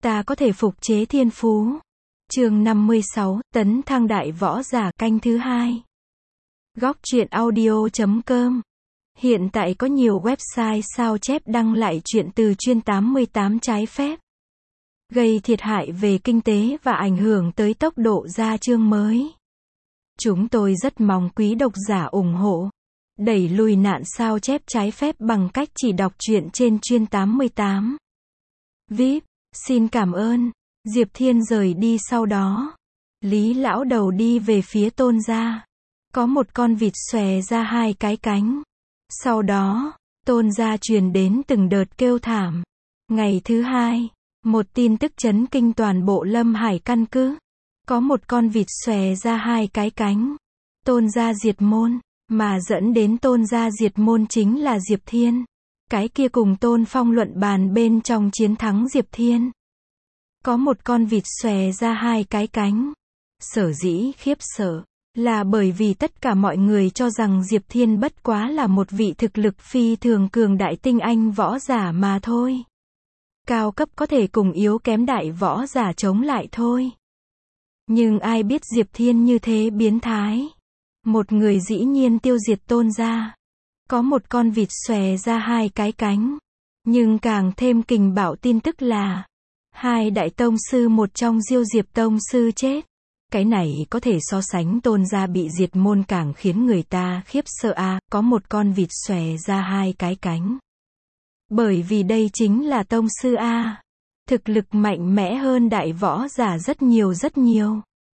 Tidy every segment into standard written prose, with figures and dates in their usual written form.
Ta có thể phục chế thiên phú. Chương 56, tấn thăng đại võ giả, canh thứ 2. Góc truyện audio.com. Hiện tại có nhiều website sao chép đăng lại truyện từ chuyên 88 trái phép, gây thiệt hại về kinh tế và ảnh hưởng tới tốc độ ra chương mới. Chúng tôi rất mong quý độc giả ủng hộ, đẩy lùi nạn sao chép trái phép bằng cách chỉ đọc truyện trên chuyên 88. VIP, xin cảm ơn. Diệp Thiên rời đi sau đó. Lý lão đầu đi về phía Tôn gia. Có một con vịt xòe ra hai cái cánh. Sau đó, Tôn gia truyền đến từng đợt kêu thảm. Ngày thứ hai, một tin tức chấn kinh toàn bộ Lâm Hải căn cứ. Có một con vịt xòe ra hai cái cánh. Tôn gia diệt môn, mà dẫn đến Tôn gia diệt môn chính là Diệp Thiên. Cái kia cùng Tôn Phong luận bàn bên trong chiến thắng Diệp Thiên. Có một con vịt xòe ra hai cái cánh. Sở dĩ khiếp sợ, là bởi vì tất cả mọi người cho rằng Diệp Thiên bất quá là một vị thực lực phi thường cường đại tinh anh võ giả mà thôi. Cao cấp có thể cùng yếu kém đại võ giả chống lại thôi. Nhưng ai biết Diệp Thiên như thế biến thái. Một người dĩ nhiên tiêu diệt Tôn gia. Có một con vịt xòe ra hai cái cánh. Nhưng càng thêm kình bạo tin tức là hai đại tông sư một trong Diêu Diệp tông sư chết. Cái này có thể so sánh Tôn gia bị diệt môn càng khiến người ta khiếp sợ a. Có một con vịt xòe ra hai cái cánh. Bởi vì đây chính là tông sư a. Thực lực mạnh mẽ hơn đại võ giả rất nhiều rất nhiều.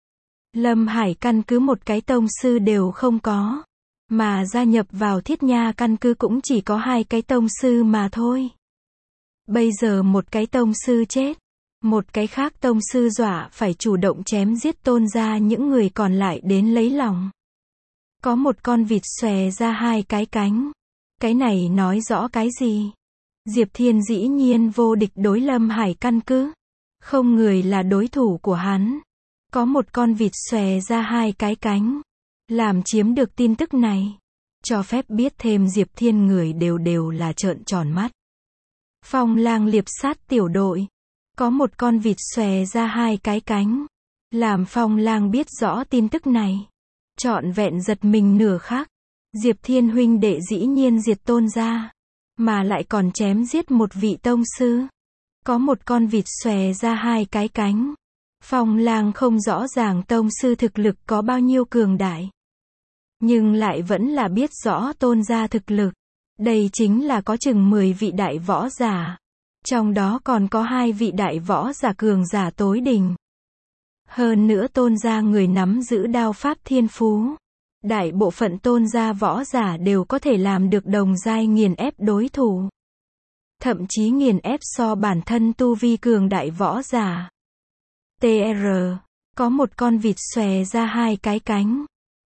Lâm Hải căn cứ một cái tông sư đều không có. Mà gia nhập vào Thiết Nha căn cứ cũng chỉ có hai cái tông sư mà thôi. Bây giờ một cái tông sư chết. Một cái khác tông sư dọa phải chủ động chém giết Tôn gia những người còn lại đến lấy lòng. Có một con vịt xòe ra hai cái cánh. Cái này nói rõ cái gì? Diệp Thiên dĩ nhiên vô địch đối Lâm Hải căn cứ. Không người là đối thủ của hắn. Có một con vịt xòe ra hai cái cánh. Làm chiếm được tin tức này. Cho phép biết thêm Diệp Thiên người đều là trợn tròn mắt. Phong Lang liệp sát tiểu đội. Có một con vịt xòe ra hai cái cánh. Làm Phong Lang biết rõ tin tức này. Trọn vẹn giật mình nửa khắc. Diệp Thiên huynh đệ dĩ nhiên diệt Tôn gia. Mà lại còn chém giết một vị tông sư. Có một con vịt xòe ra hai cái cánh. Phong Lang không rõ ràng tông sư thực lực có bao nhiêu cường đại. Nhưng lại vẫn là biết rõ Tôn gia thực lực. Đây chính là có chừng 10 vị đại võ giả. Trong đó còn có 2 vị đại võ giả cường giả tối đỉnh. Hơn nữa Tôn gia người nắm giữ đao pháp thiên phú. Đại bộ phận Tôn gia võ giả đều có thể làm được đồng giai nghiền ép đối thủ. Thậm chí nghiền ép so bản thân tu vi cường đại võ giả. TR. Có một con vịt xòe ra hai cái cánh.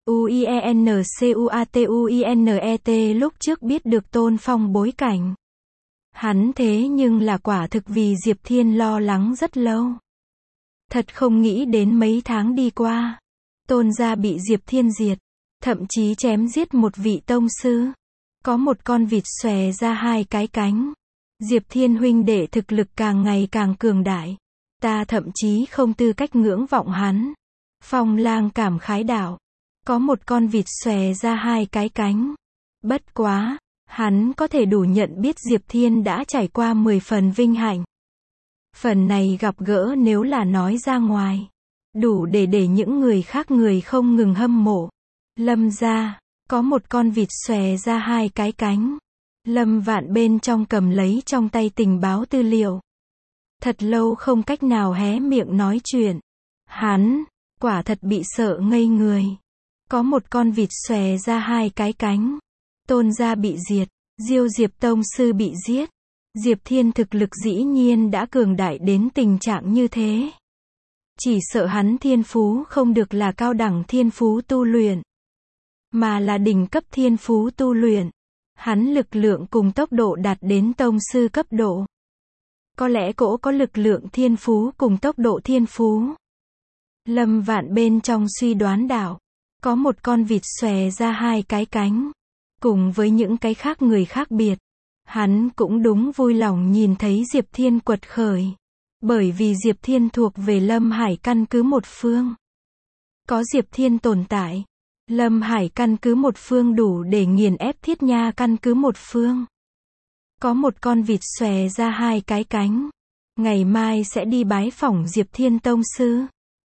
UIENCUATUINET lúc trước biết được Tôn Phong bối cảnh. Hắn thế nhưng là quả thực vì Diệp Thiên lo lắng rất lâu. Thật không nghĩ đến mấy tháng đi qua. Tôn gia bị Diệp Thiên diệt. Thậm chí chém giết một vị tông sư. Có một con vịt xòe ra hai cái cánh. Diệp Thiên huynh đệ thực lực càng ngày càng cường đại. Ta thậm chí không tư cách ngưỡng vọng hắn. Phong Lang cảm khái đạo. Có một con vịt xòe ra hai cái cánh. Bất quá, hắn có thể đủ nhận biết Diệp Thiên đã trải qua 10 phần vinh hạnh. Phần này gặp gỡ nếu là nói ra ngoài, đủ để những người khác người không ngừng hâm mộ. Lâm gia, có một con vịt xòe ra hai cái cánh. Lâm Vạn bên trong cầm lấy trong tay tình báo tư liệu. Thật lâu không cách nào hé miệng nói chuyện. Hắn, quả thật bị sợ ngây người. Có một con vịt xòe ra hai cái cánh. Tôn gia bị diệt. Diêu Diệp tông sư bị giết. Diệp Thiên thực lực dĩ nhiên đã cường đại đến tình trạng như thế. Chỉ sợ hắn thiên phú không được là cao đẳng thiên phú tu luyện. Mà là đỉnh cấp thiên phú tu luyện. Hắn lực lượng cùng tốc độ đạt đến tông sư cấp độ. Có lẽ cỗ có lực lượng thiên phú cùng tốc độ thiên phú. Lâm Vạn bên trong suy đoán đạo. Có một con vịt xòe ra hai cái cánh. Cùng với những cái khác người khác biệt. Hắn cũng đúng vui lòng nhìn thấy Diệp Thiên quật khởi. Bởi vì Diệp Thiên thuộc về Lâm Hải căn cứ một phương. Có Diệp Thiên tồn tại, Lâm Hải căn cứ một phương đủ để nghiền ép Thiết Nha căn cứ một phương. Có một con vịt xòe ra hai cái cánh. Ngày mai sẽ đi bái phỏng Diệp Thiên tông sư.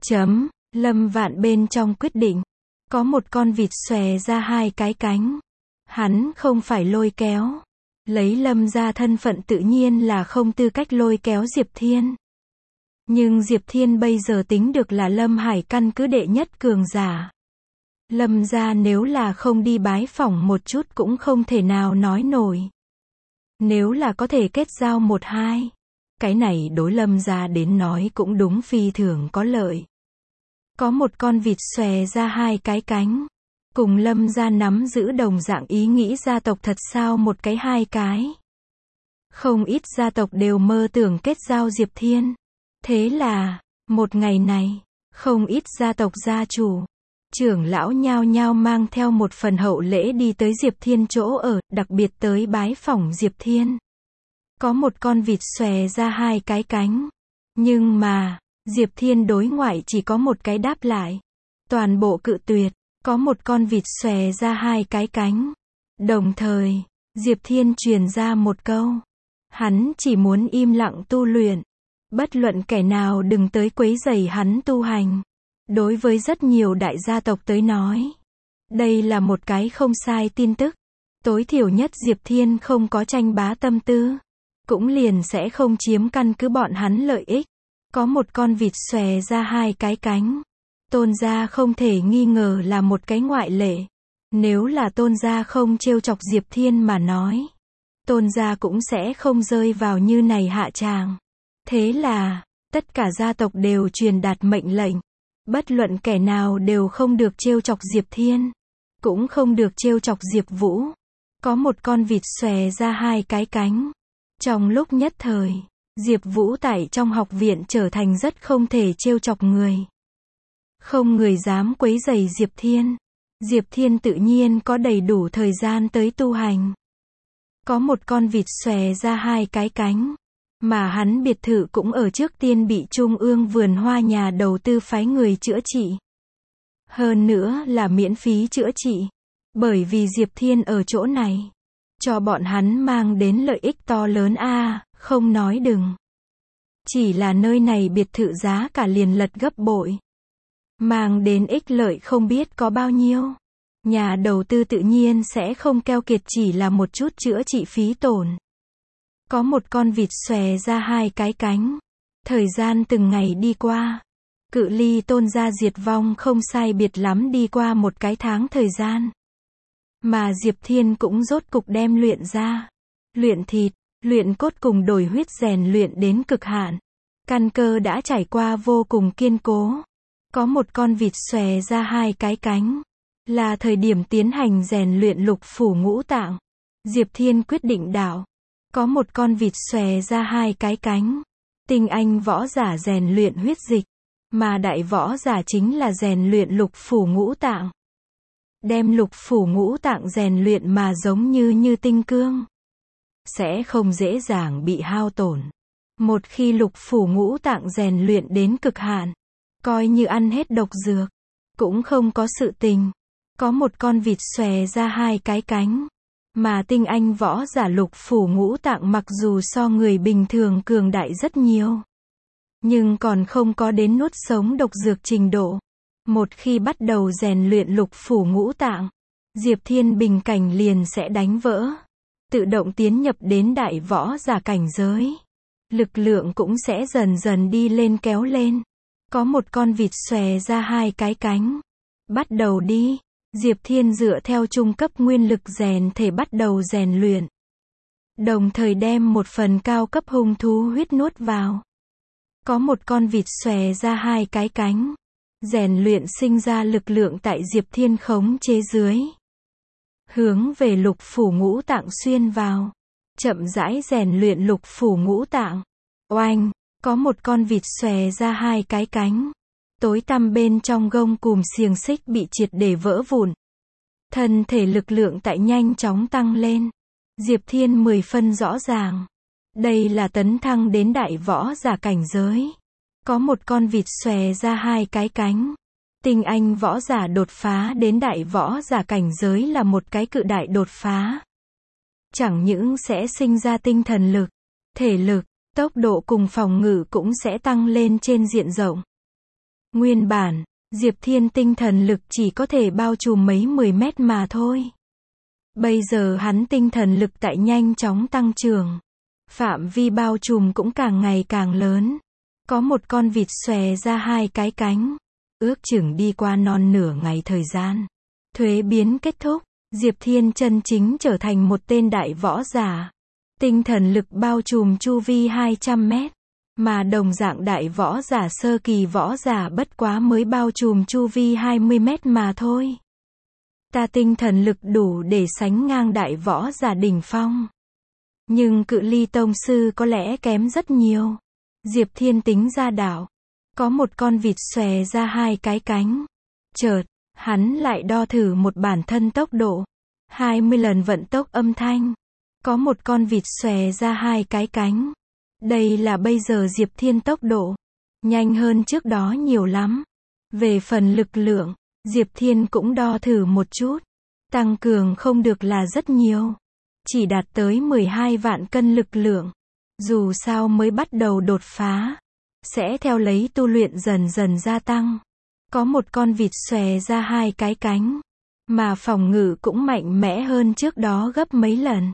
Lâm Vạn bên trong quyết định. Có một con vịt xòe ra hai cái cánh. Hắn không phải lôi kéo. Lấy Lâm ra thân phận tự nhiên là không tư cách lôi kéo Diệp Thiên. Nhưng Diệp Thiên bây giờ tính được là Lâm Hải căn cứ đệ nhất cường giả. Lâm gia nếu là không đi bái phỏng một chút cũng không thể nào nói nổi. Nếu là có thể kết giao một hai, cái này đối Lâm gia đến nói cũng đúng phi thường có lợi. Có một con vịt xòe ra hai cái cánh. Cùng Lâm gia nắm giữ đồng dạng ý nghĩ gia tộc thật sao một cái hai cái. Không ít gia tộc đều mơ tưởng kết giao Diệp Thiên. Thế là, một ngày này, không ít gia tộc gia chủ, trưởng lão nhao nhao mang theo một phần hậu lễ đi tới Diệp Thiên chỗ ở, đặc biệt tới bái phỏng Diệp Thiên. Có một con vịt xòe ra hai cái cánh. Nhưng mà, Diệp Thiên đối ngoại chỉ có một cái đáp lại. Toàn bộ cự tuyệt. Có một con vịt xòe ra hai cái cánh. Đồng thời, Diệp Thiên truyền ra một câu. Hắn chỉ muốn im lặng tu luyện. Bất luận kẻ nào đừng tới quấy rầy hắn tu hành. Đối với rất nhiều đại gia tộc tới nói, đây là một cái không sai tin tức. Tối thiểu nhất Diệp Thiên không có tranh bá tâm tư. Cũng liền sẽ không chiếm căn cứ bọn hắn lợi ích. Có một con vịt xòe ra hai cái cánh. Tôn gia không thể nghi ngờ là một cái ngoại lệ. Nếu là Tôn gia không trêu chọc Diệp Thiên mà nói, Tôn gia cũng sẽ không rơi vào như này hạ tràng. Thế là, tất cả gia tộc đều truyền đạt mệnh lệnh. Bất luận kẻ nào đều không được trêu chọc Diệp Thiên. Cũng không được trêu chọc Diệp Vũ. Có một con vịt xòe ra hai cái cánh. Trong lúc nhất thời, Diệp Vũ tại trong học viện trở thành rất không thể trêu chọc người. Không người dám quấy rầy Diệp Thiên. Diệp Thiên tự nhiên có đầy đủ thời gian tới tu hành. Có một con vịt xòe ra hai cái cánh. Mà hắn biệt thự cũng ở trước tiên bị Trung ương vườn hoa nhà đầu tư phái người chữa trị. Hơn nữa là miễn phí chữa trị. Bởi vì Diệp Thiên ở chỗ này. Cho bọn hắn mang đến lợi ích to lớn không nói đừng. Chỉ là nơi này biệt thự giá cả liền lật gấp bội. Mang đến ích lợi không biết có bao nhiêu. Nhà đầu tư tự nhiên sẽ không keo kiệt chỉ là một chút chữa trị phí tổn. Có một con vịt xòe ra hai cái cánh. Thời gian từng ngày đi qua. Cự ly Tôn gia diệt vong không sai biệt lắm đi qua một cái tháng thời gian. Mà Diệp Thiên cũng rốt cục đem luyện ra. Luyện thịt, luyện cốt cùng đổi huyết rèn luyện đến cực hạn. Căn cơ đã trải qua vô cùng kiên cố. Có một con vịt xòe ra hai cái cánh. Là thời điểm tiến hành rèn luyện lục phủ ngũ tạng. Diệp Thiên quyết định đạo. Có một con vịt xòe ra hai cái cánh. Tinh anh võ giả rèn luyện huyết dịch. Mà đại võ giả chính là rèn luyện lục phủ ngũ tạng. Đem lục phủ ngũ tạng rèn luyện mà giống như tinh cương. Sẽ không dễ dàng bị hao tổn. Một khi lục phủ ngũ tạng rèn luyện đến cực hạn, coi như ăn hết độc dược, cũng không có sự tình. Có một con vịt xòe ra hai cái cánh. Mà tinh anh võ giả lục phủ ngũ tạng mặc dù so người bình thường cường đại rất nhiều. Nhưng còn không có đến nuốt sống độc dược trình độ. Một khi bắt đầu rèn luyện lục phủ ngũ tạng, Diệp Thiên bình cảnh liền sẽ đánh vỡ. Tự động tiến nhập đến đại võ giả cảnh giới. Lực lượng cũng sẽ dần dần đi lên kéo lên. Có một con vịt xòe ra hai cái cánh. Bắt đầu đi. Diệp Thiên dựa theo trung cấp nguyên lực rèn thể bắt đầu rèn luyện. Đồng thời đem một phần cao cấp hung thú huyết nuốt vào. Có một con vịt xòe ra hai cái cánh. Rèn luyện sinh ra lực lượng tại Diệp Thiên khống chế dưới. Hướng về lục phủ ngũ tạng xuyên vào. Chậm rãi rèn luyện lục phủ ngũ tạng. Oanh, có một con vịt xòe ra hai cái cánh. Tối tăm bên trong gông cùm xiềng xích bị triệt để vỡ vụn. Thân thể lực lượng tại nhanh chóng tăng lên. Diệp Thiên 10 phân rõ ràng. Đây là tấn thăng đến đại võ giả cảnh giới. Có một con vịt xòe ra hai cái cánh. Tinh anh võ giả đột phá đến đại võ giả cảnh giới là một cái cự đại đột phá. Chẳng những sẽ sinh ra tinh thần lực, thể lực, tốc độ cùng phòng ngự cũng sẽ tăng lên trên diện rộng. Nguyên bản, Diệp Thiên tinh thần lực chỉ có thể bao trùm mấy 10 mét mà thôi. Bây giờ hắn tinh thần lực tại nhanh chóng tăng trưởng. Phạm vi bao trùm cũng càng ngày càng lớn. Có một con vịt xòe ra hai cái cánh. Ước chừng đi qua non nửa ngày thời gian. Thuế biến kết thúc. Diệp Thiên chân chính trở thành một tên đại võ giả. Tinh thần lực bao trùm chu vi 200 mét. Mà đồng dạng đại võ giả sơ kỳ võ giả bất quá mới bao trùm chu vi 20 mét mà thôi. Ta tinh thần lực đủ để sánh ngang đại võ giả đỉnh phong. Nhưng cự ly tông sư có lẽ kém rất nhiều. Diệp Thiên tính ra đảo. Có một con vịt xòe ra hai cái cánh. Chợt, hắn lại đo thử một bản thân tốc độ. 20 lần vận tốc âm thanh. Có một con vịt xòe ra hai cái cánh. Đây là bây giờ Diệp Thiên tốc độ. Nhanh hơn trước đó nhiều lắm. Về phần lực lượng, Diệp Thiên cũng đo thử một chút. Tăng cường không được là rất nhiều. Chỉ đạt tới 12 vạn cân lực lượng. Dù sao mới bắt đầu đột phá. Sẽ theo lấy tu luyện dần dần gia tăng. Có một con vịt xòe ra hai cái cánh. Mà phòng ngự cũng mạnh mẽ hơn trước đó gấp mấy lần.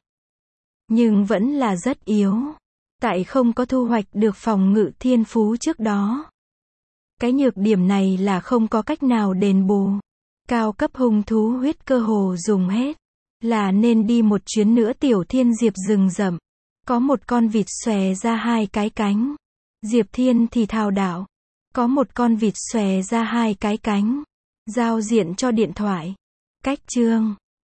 Nhưng vẫn là rất yếu. Tại không có thu hoạch được phòng ngự thiên phú trước đó. Cái nhược điểm này là không có cách nào đền bù. Cao cấp hung thú huyết cơ hồ dùng hết. Là nên đi một chuyến nữa Tiểu Thiên Diệp rừng rậm. Có một con vịt xòe ra hai cái cánh. Diệp Thiên thì thào đảo. Có một con vịt xòe ra hai cái cánh. Giao diện cho điện thoại. Cách chương